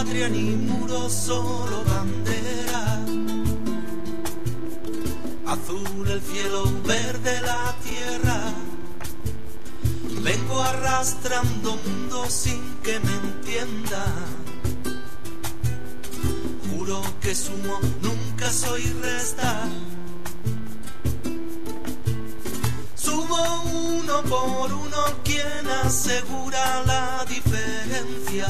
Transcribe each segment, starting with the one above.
patria ni muro, solo bandera. Azul el cielo, verde la tierra. Vengo arrastrando mundo sin que me entiendan. Juro que sumo, nunca soy resta. Subo uno por uno, quien asegura la diferencia.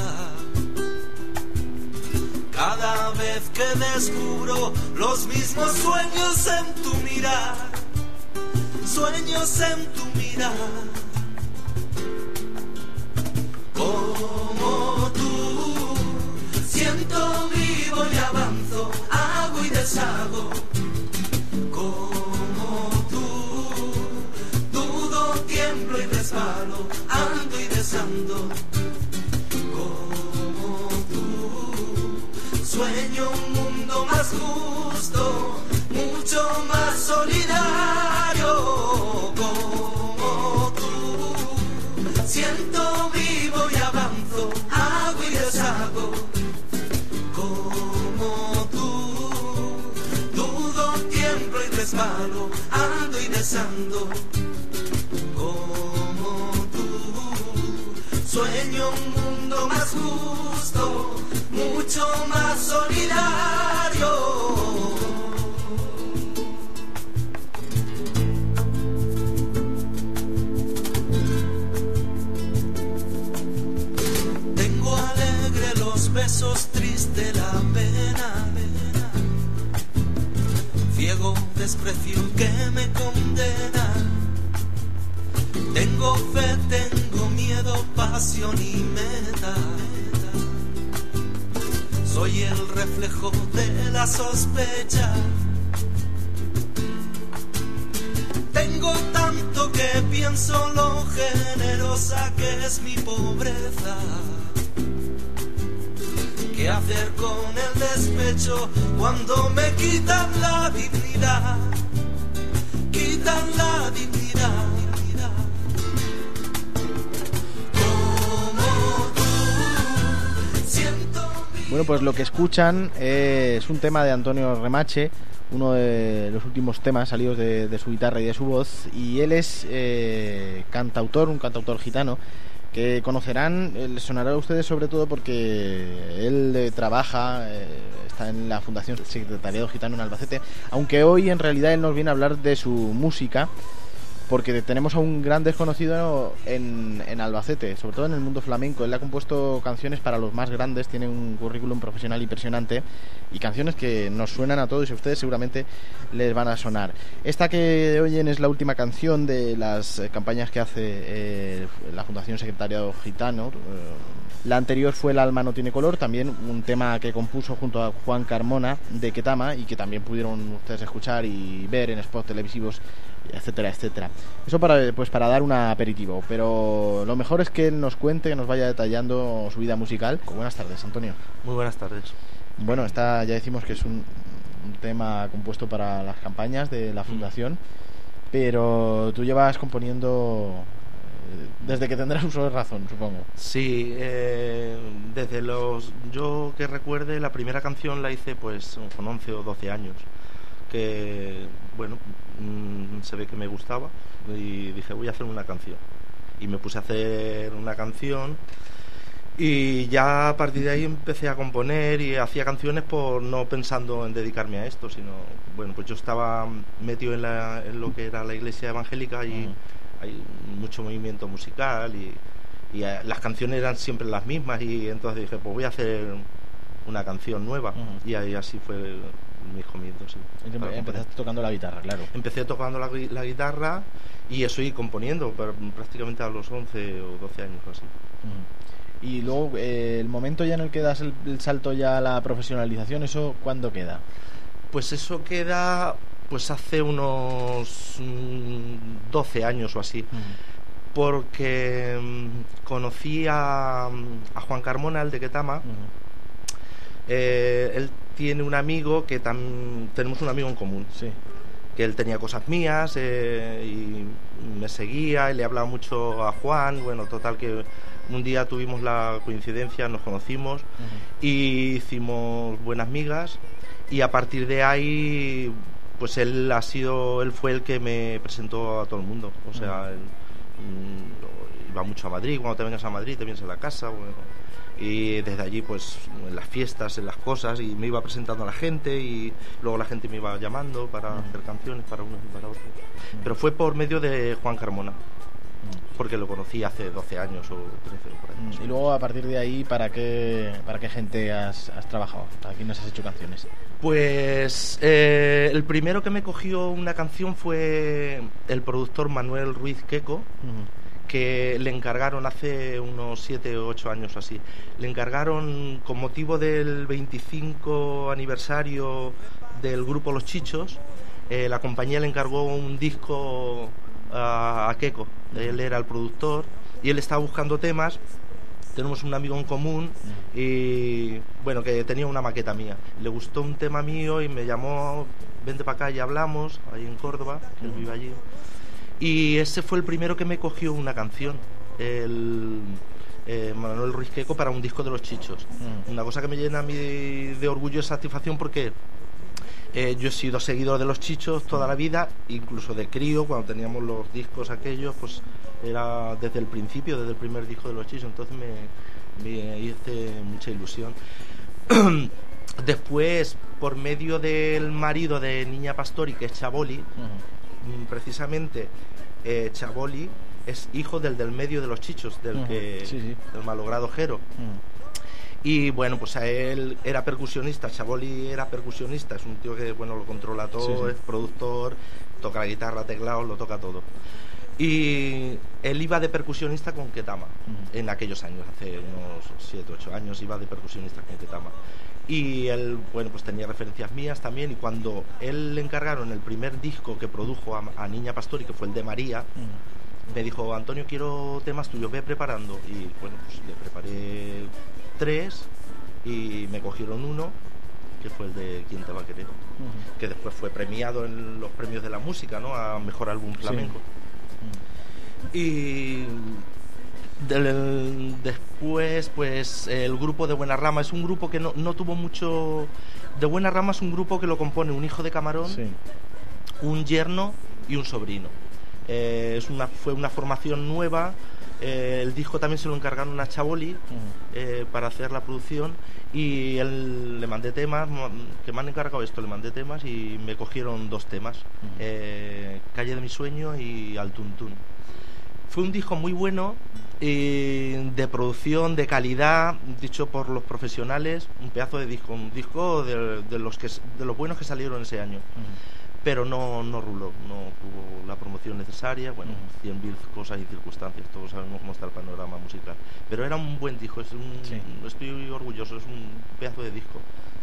Cada vez que descubro los mismos sueños en tu mirar, sueños en tu mirar. Como tú, siento vivo y avanzo, hago y deshago. Como tú, dudo, tiemblo y resbalo, ando y desando. Como tú, sueño un mundo más justo, mucho más solidario. Como tú, siento vivo y avanzo, hago y deshago. Como tú, dudo, tiemblo y resbalo, ando y desando. Como tú, sueño un mundo más justo, mucho más solidario. Besos, triste la pena, ciego desprecio que me condena. Tengo fe, tengo miedo, pasión y meta. Soy el reflejo de la sospecha. Tengo tanto que pienso lo generosa que es mi pobreza. ¿Qué hacer con el despecho cuando me quitan la dignidad? Quitan la dignidad. Como tú, siento mi... Bueno, pues lo que escuchan es un tema de Antonio Remache, uno de los últimos temas salidos de su guitarra y de su voz, y él es cantautor, un cantautor gitano, que conocerán, les sonará a ustedes sobre todo porque él trabaja, está en la Fundación Secretariado Gitano en Albacete, aunque hoy en realidad él nos viene a hablar de su música, porque tenemos a un gran desconocido en Albacete, sobre todo en el mundo flamenco. Él ha compuesto canciones para los más grandes, tiene un currículum profesional impresionante y canciones que nos suenan a todos y a ustedes seguramente les van a sonar. Esta que oyen es la última canción de las campañas que hace la Fundación Secretariado Gitano. La anterior fue El alma no tiene color, también un tema que compuso junto a Juan Carmona de Ketama y que también pudieron ustedes escuchar y ver en spots televisivos, etcétera, etcétera. Eso para dar un aperitivo, pero lo mejor es que él nos cuente, que nos vaya detallando su vida musical. Buenas tardes, Antonio. Muy buenas tardes. Bueno, esta ya decimos que es un tema compuesto para las campañas de la Fundación, pero tú llevas componiendo desde que tendrás uso de razón, supongo. Sí, desde yo que recuerde, la primera canción la hice pues con 11 o 12 años, que bueno, se ve que me gustaba y dije voy a hacer una canción, y me puse a hacer una canción y ya a partir de ahí empecé a componer y hacía canciones no pensando en dedicarme a esto, sino bueno, pues yo estaba metido en lo que era la iglesia evangélica y hay mucho movimiento musical y las canciones eran siempre las mismas, y entonces dije pues voy a hacer una canción nueva, y ahí así fue mis comienzos. Sí, empezaste tocando la guitarra, claro. Empecé tocando la guitarra y eso, y componiendo, pero prácticamente a los 11 o 12 años o así. Y luego el momento ya en el que das el salto ya a la profesionalización, ¿eso cuándo queda? Pues eso queda pues hace unos 12 años o así, porque conocí a Juan Carmona, el de Ketama. Él tiene un amigo que tenemos un amigo en común, sí, que él tenía cosas mías y me seguía y le hablaba mucho a Juan. Bueno, total que Un día tuvimos la coincidencia, nos conocimos y hicimos buenas migas, y a partir de ahí pues él fue el que me presentó a todo el mundo. O sea, él iba mucho a Madrid. Cuando te vengas a Madrid te vienes a la casa, bueno, y desde allí pues en las fiestas, en las cosas, y me iba presentando a la gente, y luego la gente me iba llamando para hacer canciones para unos y para otros. Pero fue por medio de Juan Carmona, porque lo conocí hace 12 años o 13 por ahí. Y luego, a partir de ahí, ¿para qué gente has trabajado? ¿Para quién nos has hecho canciones? Pues el primero que me cogió una canción fue el productor Manuel Ruiz Queco, que le encargaron hace unos 7 o 8 años así. Le encargaron, con motivo del 25 aniversario del grupo Los Chichos, la compañía le encargó un disco a Queco. Él era el productor y él estaba buscando temas. Tenemos un amigo en común y bueno, que tenía una maqueta mía. Le gustó un tema mío y me llamó: vente para acá y hablamos, ahí en Córdoba, que él vive allí. Y ese fue el primero que me cogió una canción, Manuel Ruiz Queco, para un disco de Los Chichos. Una cosa que me llena a mí de orgullo y satisfacción, porque yo he sido seguidor de Los Chichos toda la vida, incluso de crío, cuando teníamos los discos aquellos, pues era desde el principio, desde el primer disco de Los Chichos, entonces me hice mucha ilusión. Después, por medio del marido de Niña Pastori, que es Chaboli, precisamente Chaboli es hijo del medio de Los Chichos, del malogrado Jero. Y bueno, pues a él era percusionista, Chaboli era percusionista, es un tío que bueno, lo controla todo, es productor, toca la guitarra, teclados, lo toca todo. Y él iba de percusionista con Ketama en aquellos años, hace unos 7 o 8 años iba de percusionista con Ketama. Y él, bueno, pues tenía referencias mías también, y cuando él le encargaron el primer disco que produjo a Niña Pastori, que fue el de María, me dijo: Antonio, quiero temas tuyos, ve preparando. Y bueno, pues le preparé 3 y me cogieron uno, que fue el de ¿Quién te va a querer? Que después fue premiado en los premios de la música, ¿no? A mejor álbum flamenco. Y después, pues el grupo de Buena Rama es un grupo que no tuvo mucho. De Buena Rama es un grupo que lo compone un hijo de Camarón, un yerno y un sobrino. Fue una formación nueva. El disco también se lo encargaron a Chaboli para hacer la producción, y él le mandé temas, que me han encargado esto, le mandé temas y me cogieron 2 temas, Calle de mi sueño y Al Tuntún. Fue un disco muy bueno, de producción, de calidad, dicho por los profesionales, un pedazo de disco, un disco de los buenos que salieron ese año. Pero no ruló, no tuvo la promoción necesaria, bueno, 100.000 cosas y circunstancias, todos sabemos cómo está el panorama musical. Pero era un buen disco, estoy orgulloso, es un pedazo de disco.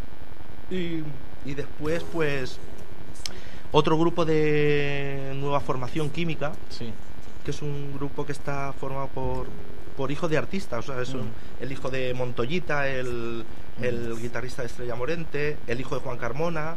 Y después, pues, otro grupo de nueva formación, Química, que es un grupo que está formado por hijos de artistas, o sea, es el hijo de Montoyita, el guitarrista de Estrella Morente, el hijo de Juan Carmona,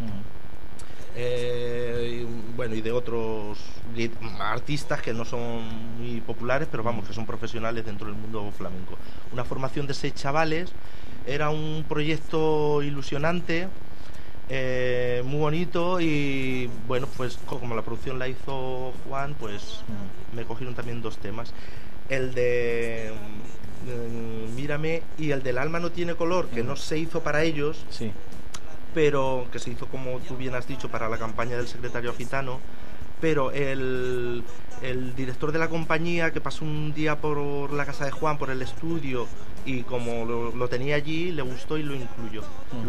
bueno, y de otros artistas que no son muy populares, pero vamos, que son profesionales dentro del mundo flamenco. Una formación de 6 chavales, era un proyecto ilusionante, muy bonito, y bueno, pues como la producción la hizo Juan, pues me cogieron también 2 temas, el de Mírame y el del Alma no tiene color, que no se hizo para ellos, pero que se hizo, como tú bien has dicho, para la campaña del secretario gitano. Pero el director de la compañía, que pasó un día por la casa de Juan, por el estudio, y como lo tenía allí, le gustó y lo incluyó.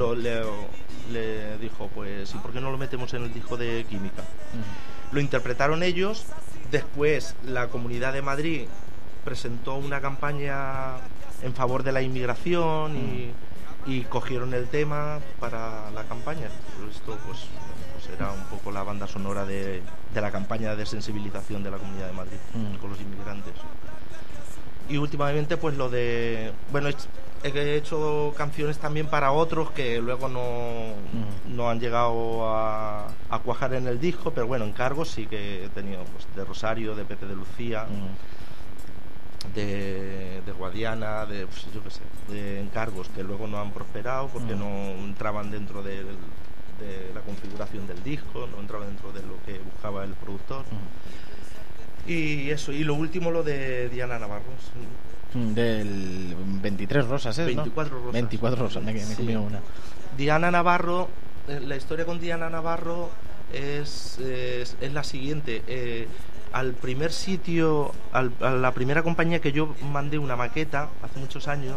Le dijo, pues, ¿y por qué no lo metemos en el disco de Química? Lo interpretaron ellos. Después la Comunidad de Madrid presentó una campaña en favor de la inmigración y cogieron el tema para la campaña. Esto pues era un poco la banda sonora de la campaña de sensibilización de la Comunidad de Madrid con los inmigrantes. Y últimamente, pues lo de... Bueno, he hecho canciones también para otros que luego no han llegado a cuajar en el disco, pero bueno, encargos sí que he tenido, pues, de Rosario, de Pepe de Lucía. de Guadiana, de pues, yo qué sé, de encargos que luego no han prosperado porque no entraban dentro de la configuración del disco, no entraban dentro de lo que buscaba el productor. Y eso, y lo último lo de Diana Navarro. Del 23 rosas, ¿eh? 24 rosas. 24 rosas, me he comido una. Diana Navarro, la historia con Diana Navarro es la siguiente. Al primer sitio, a la primera compañía que yo mandé una maqueta hace muchos años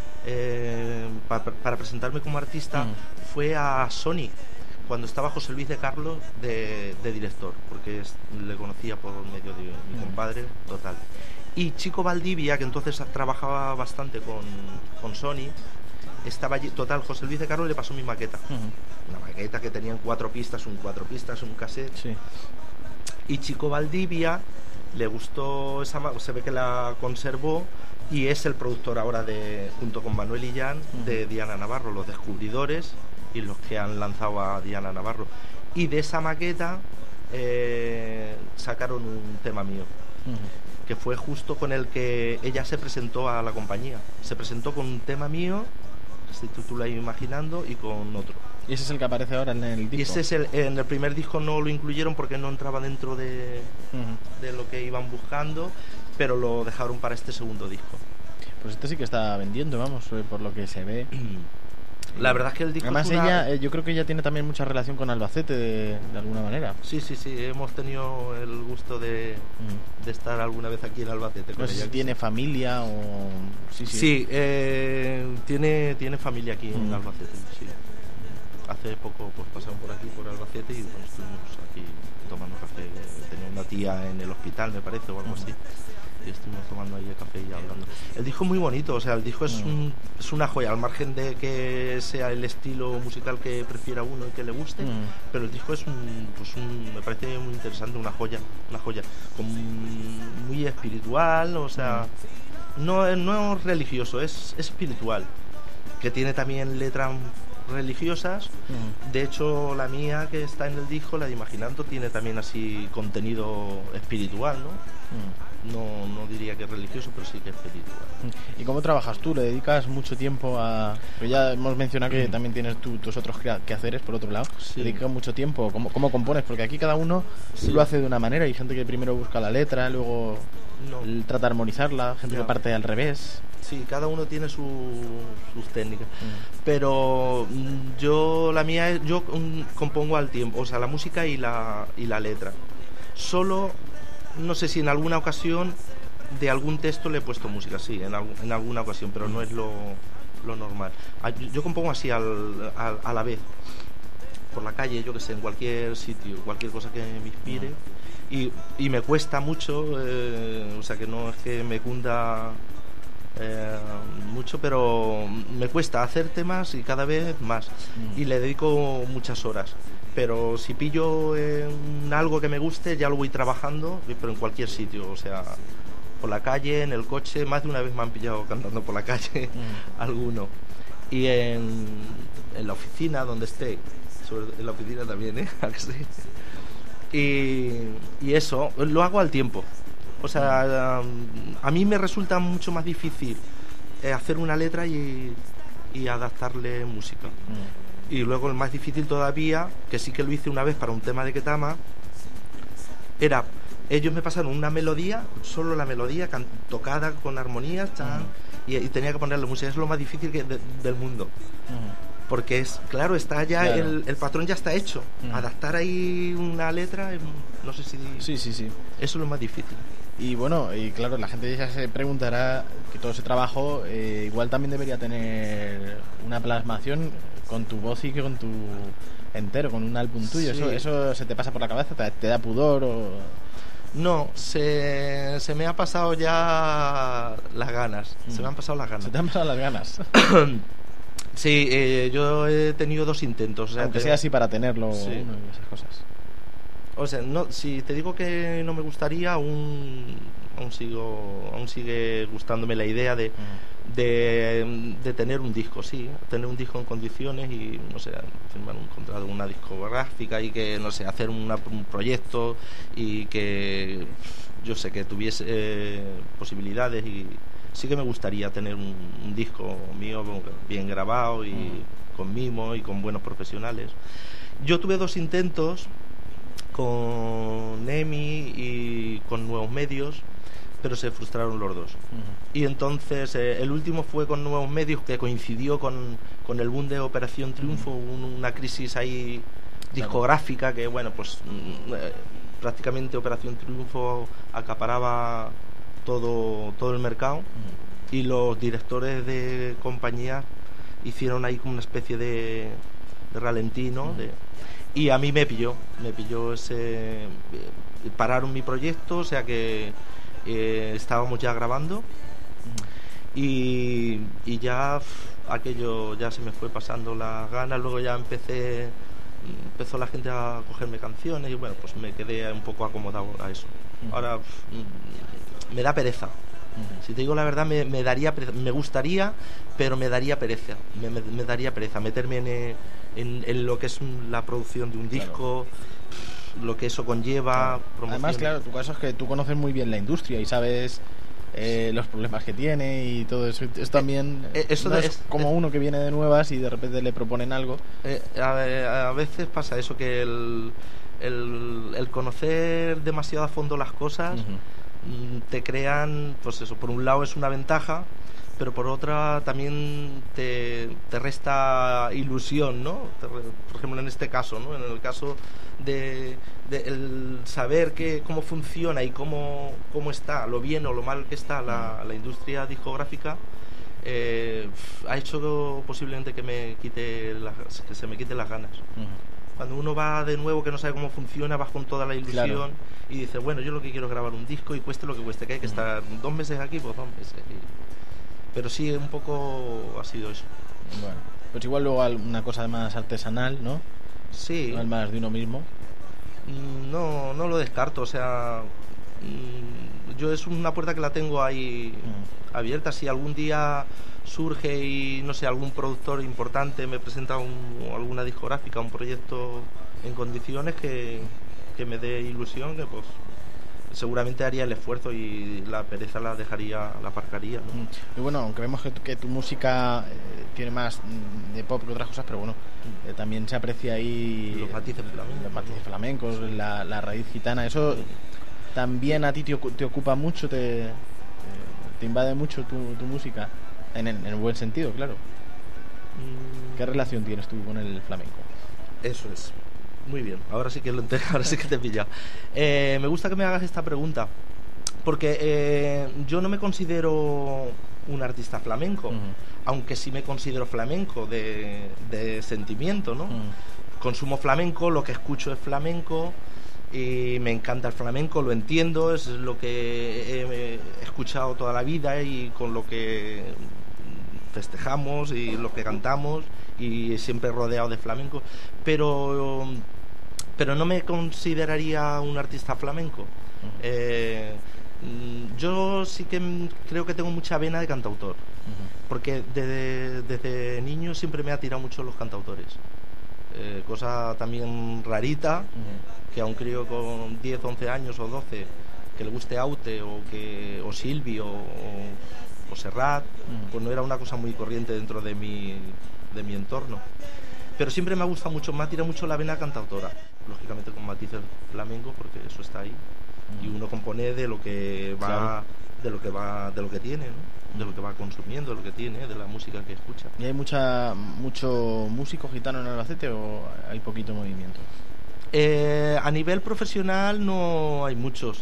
para presentarme como artista fue a Sony, cuando estaba José Luis de Carlos de director, porque le conocía por medio de mi compadre, total. Y Chico Valdivia, que entonces trabajaba bastante con Sony, estaba allí, total, José Luis de Carlos le pasó mi maqueta. Una maqueta que tenían 4 pistas, un cassette. Sí. Y Chico Valdivia le gustó esa, se ve que la conservó y es el productor ahora junto con Manuel Illán de Diana Navarro, los descubridores y los que han lanzado a Diana Navarro. Y de esa maqueta sacaron un tema mío, que fue justo con el que ella se presentó a la compañía. Se presentó con un tema mío, que se titula Imaginando, y con otro. ¿Y ese es el que aparece ahora en el disco? Y ese es en el primer disco no lo incluyeron porque no entraba dentro de lo que iban buscando, pero lo dejaron para este segundo disco. Pues este sí que está vendiendo, vamos, por lo que se ve. La verdad es que el disco además ella, yo creo que ella tiene también mucha relación con Albacete de alguna manera. Sí, hemos tenido el gusto de estar alguna vez aquí en Albacete con no sé ella. Si tiene familia o... Sí, tiene familia aquí en Albacete, sí. Hace poco pues pasamos por aquí, por Albacete, y bueno, estuvimos aquí tomando café. Tenía una tía en el hospital, me parece, o algo así. Y estuvimos tomando ahí el café y hablando. El disco es muy bonito, o sea, el disco es una joya, al margen de que sea el estilo musical que prefiera uno y que le guste, pero el disco es me parece muy interesante, una joya, muy espiritual, o sea, no religioso, es espiritual, que tiene también letras religiosas. De hecho, la mía que está en el disco, la de Imaginando, tiene también así contenido espiritual, no diría que es religioso, pero sí que es espiritual. ¿Y cómo trabajas tú? ¿Le dedicas mucho tiempo a...? Pues ya hemos mencionado que también tienes tus otros quehaceres, por otro lado. Sí. ¿Le dedicas mucho tiempo? ¿Cómo compones? Porque aquí cada uno lo hace de una manera. Hay gente que primero busca la letra, luego trata de armonizarla, gente que parte al revés. Sí, cada uno tiene sus técnicas. Pero yo compongo al tiempo, o sea, la música y la letra. Solo, no sé si en alguna ocasión de algún texto le he puesto música, sí, en alguna ocasión, pero no es lo normal. Yo compongo así a la vez, por la calle, yo que sé, en cualquier sitio, cualquier cosa que me inspire. Y me cuesta mucho, o sea, que no es que me cunda mucho, pero me cuesta hacer temas y cada vez más, y le dedico muchas horas. Pero si pillo algo que me guste, ya lo voy trabajando, pero en cualquier sitio, o sea, por la calle, en el coche. Más de una vez me han pillado cantando por la calle alguno. Y en la oficina donde esté, en la oficina también, y eso, lo hago al tiempo. O sea, a mí me resulta mucho más difícil hacer una letra y adaptarle música. Y luego el más difícil todavía, que sí que lo hice una vez para un tema de Ketama, era, ellos me pasaron una melodía, solo la melodía tocada con armonías, y tenía que ponerle música. Es lo más difícil del mundo. Porque claro, está ya, claro. El patrón ya está hecho. Adaptar ahí una letra, no sé si... Sí. Eso es lo más difícil. Y bueno, y claro, la gente ya se preguntará que todo ese trabajo igual también debería tener una plasmación con tu voz y con tu entero, con un álbum tuyo. Sí. ¿Eso se te pasa por la cabeza? ¿Te da pudor o...? No, se me ha pasado ya las ganas. Se me han pasado las ganas. ¿Se te han pasado las ganas? Sí, yo he tenido 2 intentos. O sea, aunque sea así para tenerlo, sí. Y esas cosas. O sea, no, si te digo que no me gustaría, aún sigue gustándome la idea de tener un disco, sí, tener un disco en condiciones y, no sé, firmar un contrato con una discográfica y que, no sé, hacer un proyecto y que yo sé que tuviese posibilidades, y sí que me gustaría tener un disco mío bien grabado y con mimo y con buenos profesionales. Yo tuve 2 intentos con EMI y con Nuevos Medios, pero se frustraron los 2. Y entonces el último fue con Nuevos Medios, que coincidió con el boom de Operación Triunfo, una crisis ahí discográfica, que bueno, pues prácticamente Operación Triunfo acaparaba todo el mercado, y los directores de compañía hicieron ahí como una especie de ralentí, ¿no? Y a mí me pilló ese... pararon mi proyecto, o sea que estábamos ya grabando, y ya aquello ya se me fue pasando las ganas. Luego ya empezó la gente a cogerme canciones, y bueno, pues me quedé un poco acomodado a eso. Ahora me da pereza. Si te digo la verdad, me daría pereza. Me gustaría, pero me daría pereza. Me daría pereza meterme en lo que es la producción de un disco, lo que eso conlleva. Además, claro, tu caso es que tú conoces muy bien la industria y sabes los problemas que tiene y todo eso. Es también eso no es como uno que viene de nuevas y de repente le proponen algo. A veces pasa eso, que el conocer demasiado a fondo las cosas te crean, pues eso, por un lado es una ventaja, pero por otra también te resta ilusión, ¿no? Por ejemplo, en este caso, ¿no? En el caso de el saber cómo funciona y cómo está, lo bien o lo mal que está la industria discográfica, ha hecho posiblemente que se me quiten las ganas. Cuando uno va de nuevo, que no sabe cómo funciona, vas con toda la ilusión, y dice, bueno, yo lo que quiero es grabar un disco, y cueste lo que cueste, que hay que estar 2 meses aquí, pues 2 meses. Pero sí, un poco ha sido eso. Bueno, pues igual luego una cosa más artesanal, ¿no? Sí. No es más de uno mismo. No lo descarto, o sea, yo es una puerta que la tengo ahí abierta. Si algún día surge y no sé, algún productor importante me presenta alguna discográfica, un proyecto en condiciones que me dé ilusión, que pues seguramente haría el esfuerzo, y la pereza la aparcaría, ¿no? Y bueno, aunque vemos que tu música tiene más de pop que otras cosas, pero bueno, también se aprecia ahí los matices flamencos, la raíz gitana. Eso también a ti te ocupa mucho, te invade mucho tu música, en el buen sentido, claro. ¿Qué relación tienes tú con el flamenco? Eso es. Muy bien, ahora sí que te he pillado. Me gusta que me hagas esta pregunta, porque yo no me considero un artista flamenco, aunque sí me considero flamenco de sentimiento, ¿no? Consumo flamenco, lo que escucho es flamenco, y me encanta el flamenco, lo entiendo, es lo que he escuchado toda la vida y con lo que festejamos y lo que cantamos, y siempre rodeado de flamenco, pero no me consideraría un artista flamenco. Yo sí que creo que tengo mucha vena de cantautor, porque desde niño siempre me ha tirado mucho los cantautores. Cosa también rarita, que a un crío con 10, 11 años o 12 que le guste Aute o Silvio o Serrat, pues no era una cosa muy corriente dentro de mi entorno. Pero siempre me ha gustado mucho, me ha tirado mucho la vena cantautora, lógicamente con matices flamencos, porque eso está ahí, y uno compone de lo que va, de lo que tiene, ¿no? De lo que va consumiendo, de lo que tiene, de la música que escucha. ¿Y hay mucho músico gitano en Albacete, o hay poquito movimiento? A nivel profesional no hay muchos.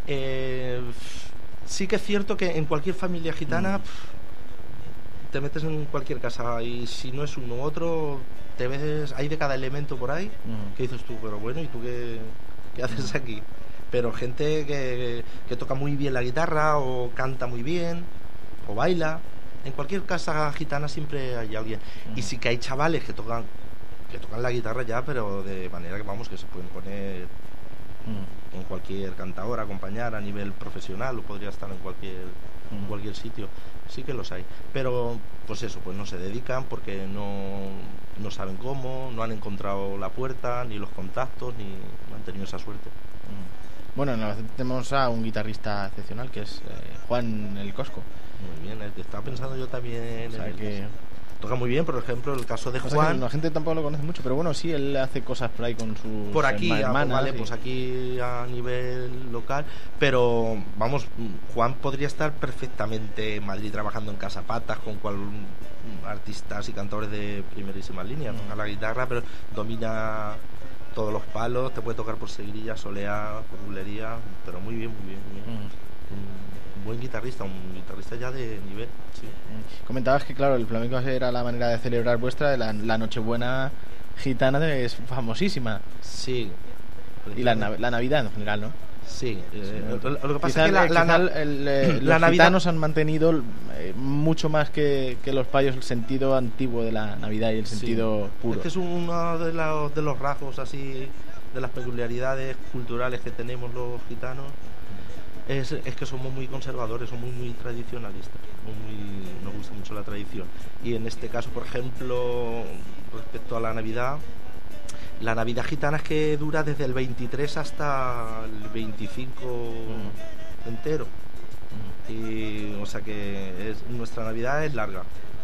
Sí que es cierto que en cualquier familia gitana te metes en cualquier casa, y si no es uno u otro, te ves, hay de cada elemento por ahí, que dices tú, pero bueno, ¿y tú qué haces aquí? Pero gente que toca muy bien la guitarra, o canta muy bien, o baila. En cualquier casa gitana siempre hay alguien. Y sí que hay chavales que tocan la guitarra ya, pero de manera que vamos, que se pueden poner en cualquier cantador, acompañar a nivel profesional, o podría estar en cualquier sitio. Sí que los hay, pero pues eso, pues no se dedican porque no saben cómo, no han encontrado la puerta, ni los contactos, ni no han tenido esa suerte. Bueno, en Albacete tenemos a un guitarrista excepcional que es Juan el Cosco. Muy bien, estaba pensando yo también. O sea, que toca muy bien, por ejemplo, el caso de Juan. La gente tampoco lo conoce mucho, pero bueno, sí, él hace cosas por ahí con sus por aquí, hermanas. Vale, pues aquí a nivel local. Pero vamos, Juan podría estar perfectamente en Madrid trabajando en Casa Patas con artistas y cantores de primerísima línea. Toca la guitarra, pero domina todos los palos, te puede tocar por seguirilla, solea, por bulería, pero muy bien, muy bien, muy bien. Un buen guitarrista, un guitarrista ya de nivel, sí. Comentabas que, claro, el flamenco era la manera de celebrar vuestra, la Nochebuena gitana es famosísima. Sí. Y la Navidad en general, ¿no? Sí. Lo que pasa quizá, es que los gitanos han mantenido mucho más que los payos el sentido antiguo de la Navidad y el sentido puro. Es que es uno de los rasgos así, de las peculiaridades culturales que tenemos los gitanos. Es que somos muy conservadores, somos muy tradicionalistas, nos gusta mucho la tradición. Y en este caso, por ejemplo, respecto a la Navidad gitana es que dura desde el 23 hasta el 25 entero. Y, o sea que nuestra Navidad es larga.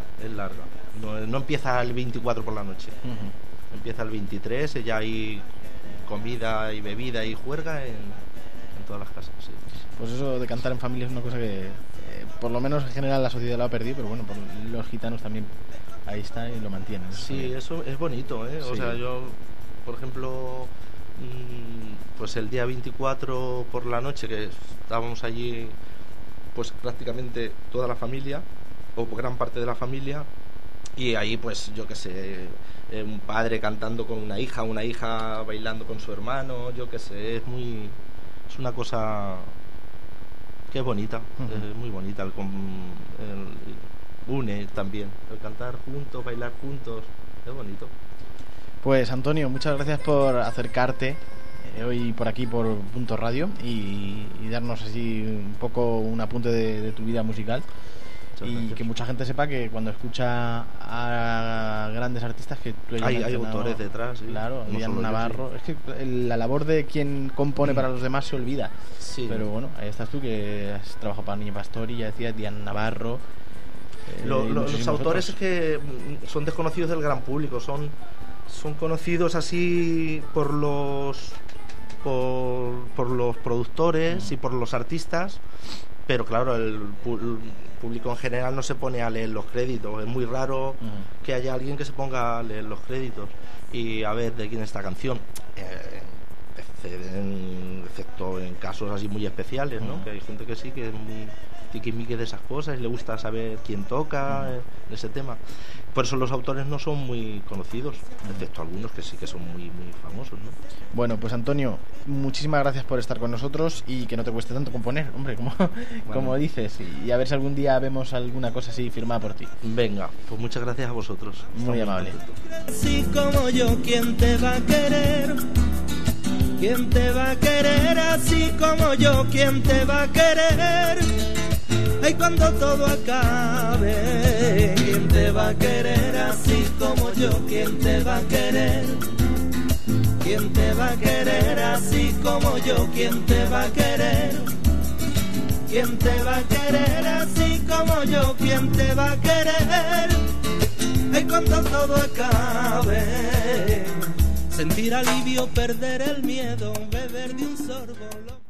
No empieza el 24 por la noche. Empieza el 23 y ya hay comida y bebida y juerga en todas las casas, sí. Pues eso de cantar en familia es una cosa que por lo menos en general la sociedad lo ha perdido, pero bueno, por los gitanos también ahí está y lo mantienen. Sí, eso es bonito, ¿eh? Sí. O sea, yo, por ejemplo, pues el día 24 por la noche que estábamos allí, pues prácticamente toda la familia o gran parte de la familia, y ahí pues yo qué sé, un padre cantando con una hija bailando con su hermano, yo qué sé, es una cosa que es bonita, es muy bonita, une también, el cantar juntos, bailar juntos, es bonito. Pues Antonio, muchas gracias por acercarte hoy por aquí por Punto Radio y darnos así un poco un apunte de tu vida musical. Y que mucha gente sepa que cuando escucha a grandes artistas que tú hay autores detrás, sí. Claro, Diana Navarro, sí. Es que la labor de quien compone para los demás se olvida, sí. Pero bueno, ahí estás tú que has trabajado para Niña Pastori, ya decías, Diana Navarro. Los autores es que son desconocidos del gran público, son conocidos así por los productores y por los artistas, pero claro, el público en general no se pone a leer los créditos. Es muy raro que haya alguien que se ponga a leer los créditos y a ver de quién es esta canción, excepto en casos así muy especiales, ¿no? Que hay gente que sí, que es muy tiquismiquis de esas cosas y le gusta saber quién toca en ese tema. Por eso los autores no son muy conocidos, excepto algunos que sí que son muy, muy famosos, ¿no? Bueno, pues Antonio, muchísimas gracias por estar con nosotros y que no te cueste tanto componer, hombre, como dices, y a ver si algún día vemos alguna cosa así firmada por ti. Venga, pues muchas gracias a vosotros. Muy amable. Así como yo, ¿quién te va a querer? ¿Quién te va a querer así como yo? ¿Quién te va a querer? Ay, cuando todo acabe, ¿quién te va a querer así como yo? ¿Quién te va a querer? ¿Quién te va a querer así como yo? ¿Quién te va a querer? ¿Quién te va a querer así como yo? ¿Quién te va a querer? Ay, cuando todo acabe, sentir alivio, perder el miedo, beber de un sorbo.